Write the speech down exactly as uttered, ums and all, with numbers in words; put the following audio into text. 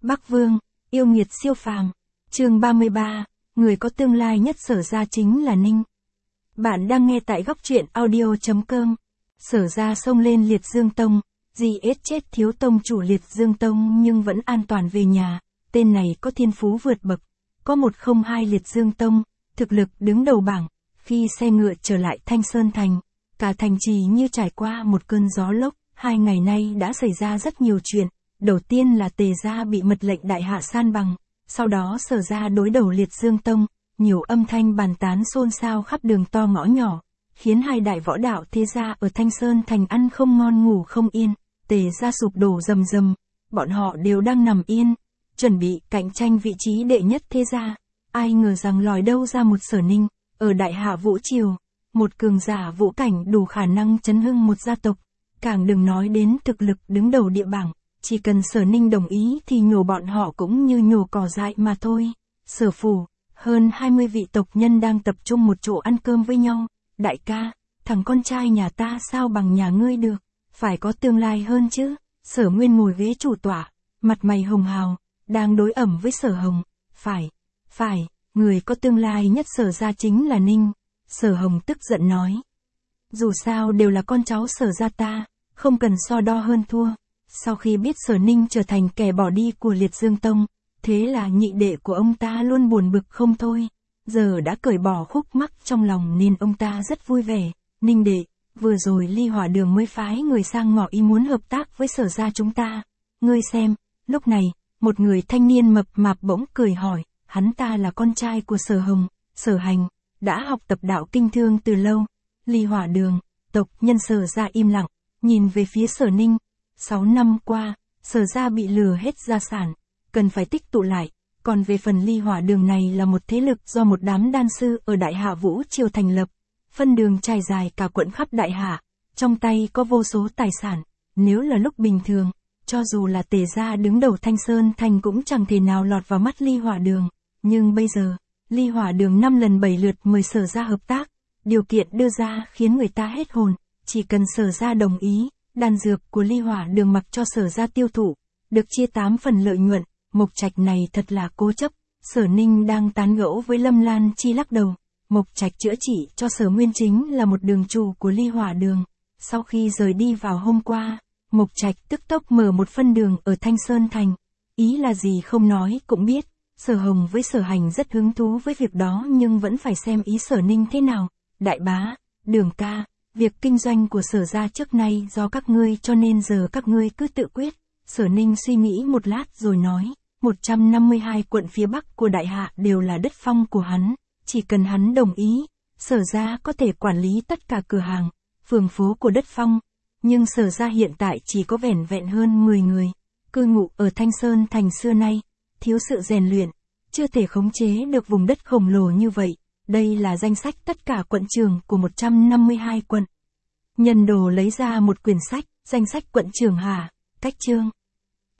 Bắc Vương, yêu nghiệt siêu phàm. Chương ba mươi ba, người có tương lai nhất Sở Gia chính là Ninh. Bạn đang nghe tại góc truyện audio chấm com. Sở Gia xông lên Liệt Dương Tông, giết chết thiếu tông chủ Liệt Dương Tông nhưng vẫn an toàn về nhà. Tên này có thiên phú vượt bậc, có một không hai Liệt Dương Tông, thực lực đứng đầu bảng. Khi xe ngựa trở lại Thanh Sơn Thành, cả thành trì như trải qua một cơn gió lốc. Hai ngày nay đã xảy ra rất nhiều chuyện. Đầu tiên là Tề Gia bị mật lệnh đại hạ san bằng, sau đó Sở Gia đối đầu Liệt Dương Tông, nhiều âm thanh bàn tán xôn xao khắp đường to ngõ nhỏ, khiến hai đại võ đạo thế gia ở Thanh Sơn Thành ăn không ngon ngủ không yên. Tề Gia sụp đổ rầm rầm, bọn họ đều đang nằm yên, chuẩn bị cạnh tranh vị trí đệ nhất thế gia. Ai ngờ rằng lòi đâu ra một Sở Ninh, ở đại hạ vũ triều, một cường giả vũ cảnh đủ khả năng chấn hưng một gia tộc, càng đừng nói đến thực lực đứng đầu địa bảng. Chỉ cần Sở Ninh đồng ý thì nhổ bọn họ cũng như nhổ cỏ dại mà thôi. Sở phủ, hơn hai mươi vị tộc nhân đang tập trung một chỗ ăn cơm với nhau. Đại ca, thằng con trai nhà ta sao bằng nhà ngươi được, phải có tương lai hơn chứ. Sở Nguyên ngồi ghế chủ tọa, mặt mày hồng hào, đang đối ẩm với Sở Hồng. Phải, phải, người có tương lai nhất Sở Gia chính là Ninh. Sở Hồng tức giận nói. Dù sao đều là con cháu Sở Gia ta, không cần so đo hơn thua. Sau khi biết Sở Ninh trở thành kẻ bỏ đi của Liệt Dương Tông, thế là nhị đệ của ông ta luôn buồn bực không thôi. Giờ đã cởi bỏ khúc mắc trong lòng nên ông ta rất vui vẻ. Ninh đệ, vừa rồi Ly Hỏa Đường mới phái người sang ngỏ ý muốn hợp tác với Sở Gia chúng ta. Ngươi xem, lúc này, một người thanh niên mập mạp bỗng cười hỏi, hắn ta là con trai của Sở Hồng, Sở Hành, đã học tập đạo kinh thương từ lâu. Ly Hỏa Đường, tộc nhân Sở Gia im lặng, nhìn về phía Sở Ninh. Sáu năm qua, Sở Gia bị lừa hết gia sản, cần phải tích tụ lại, còn về phần Ly Hỏa Đường này là một thế lực do một đám đan sư ở Đại Hạ Vũ Triều thành lập, phân đường trải dài cả quận khắp Đại Hạ, trong tay có vô số tài sản, nếu là lúc bình thường, cho dù là Tề Gia đứng đầu Thanh Sơn Thành cũng chẳng thể nào lọt vào mắt Ly Hỏa Đường, nhưng bây giờ, Ly Hỏa Đường năm lần bảy lượt mời Sở Gia hợp tác, điều kiện đưa ra khiến người ta hết hồn, chỉ cần Sở Gia đồng ý. Đan dược của Ly Hỏa Đường mặc cho Sở Gia tiêu thụ, được chia tám phần lợi nhuận. Mộc Trạch này thật là cố chấp. Sở Ninh đang tán gẫu với Lâm Lan Chi lắc đầu. Mộc Trạch chữa trị cho Sở Nguyên chính là một đường chủ của Ly Hỏa Đường. Sau khi rời đi vào hôm qua, Mộc Trạch tức tốc mở một phân đường ở Thanh Sơn Thành. Ý là gì không nói cũng biết. Sở Hồng với Sở Hành rất hứng thú với việc đó nhưng vẫn phải xem ý Sở Ninh thế nào. Đại bá, Đường ca, việc kinh doanh của Sở Gia trước nay do các ngươi cho nên giờ các ngươi cứ tự quyết. Sở Ninh suy nghĩ một lát rồi nói, một trăm năm mươi hai quận phía Bắc của Đại Hạ đều là đất phong của hắn, chỉ cần hắn đồng ý, Sở Gia có thể quản lý tất cả cửa hàng, phường phố của đất phong. Nhưng Sở Gia hiện tại chỉ có vẻn vẹn hơn mười người, cư ngụ ở Thanh Sơn Thành xưa nay, thiếu sự rèn luyện, chưa thể khống chế được vùng đất khổng lồ như vậy. Đây là danh sách tất cả quận trưởng của một trăm năm mươi hai quận. Nhân Đồ lấy ra một quyển sách, danh sách quận trưởng Hà, cách chương.